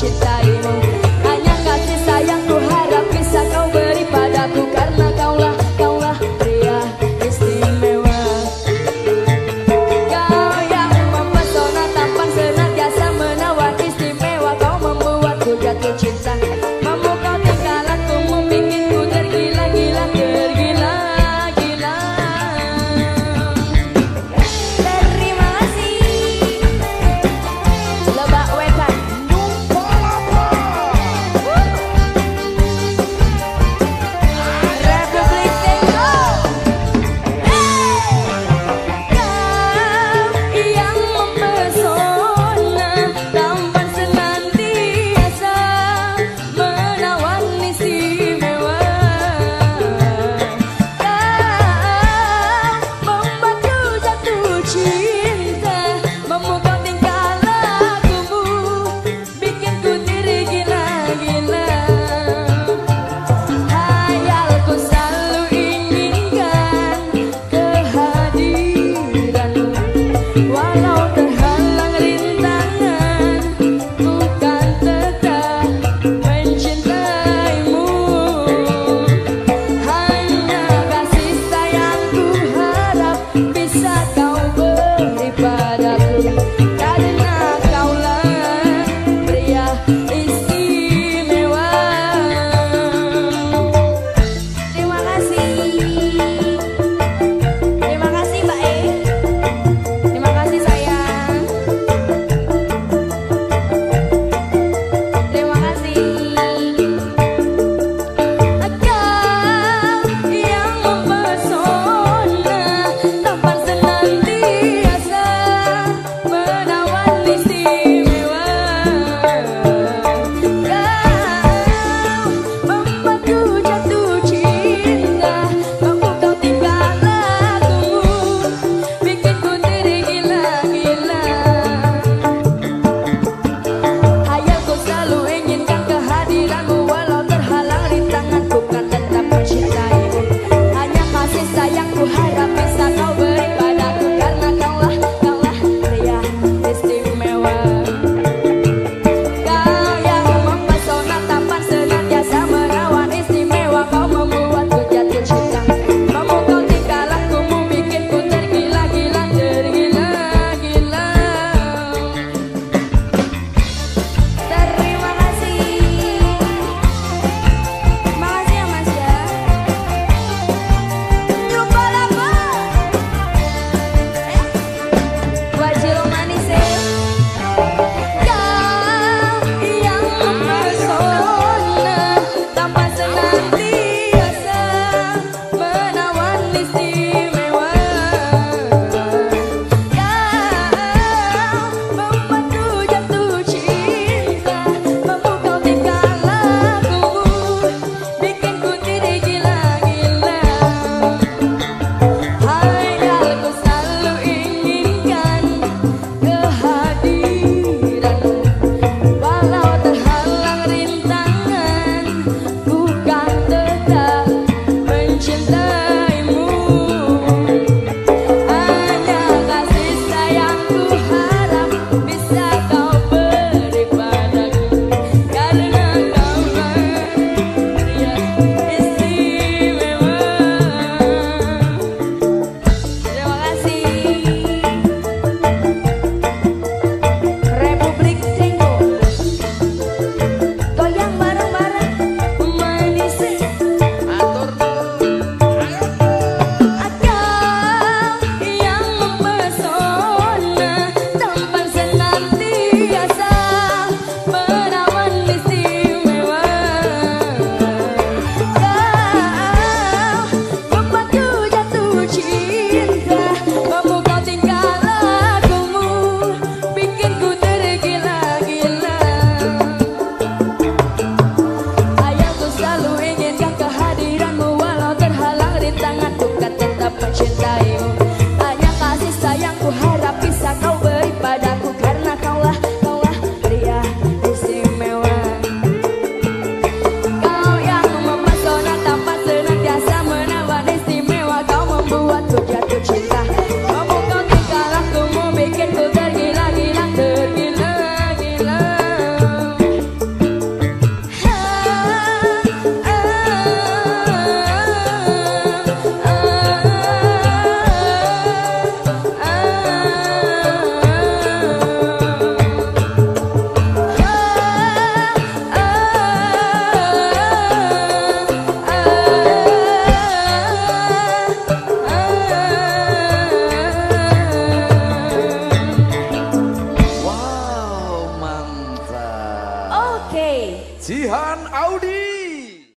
mencintaimu. Hanya kasih sayang ku harap bisa kau beri padaku, karena kaulah pria istimewa. Kau yang mempesona, tampan senantiasa menawan istimewa. Kau membuatku jatuh cinta, memukau tingkah lakumu bikin ku tergila-gila, tergila-gila. Terima kasih. Lebak Wetan Republik Kongo. Kau yang mempesona, tampan senantiasa menawan istimewa. Kau membuatku jatuh cinta, memukau tingkah lakumu bikin ku tergila-gila. Hayalku selalu inginkan kehadiranmu, walau terhalang rintangan, ku kan tetap mencintaimu. Hanya kasih sayangku harap bisa kau beri padaku, karena kaulah pria istimewa. Terima kasih. Terima kasih Mbak E. Terima kasih sayang. Terima kasih. Kau yang mempesona, tampan senantiasa menawan istimewa.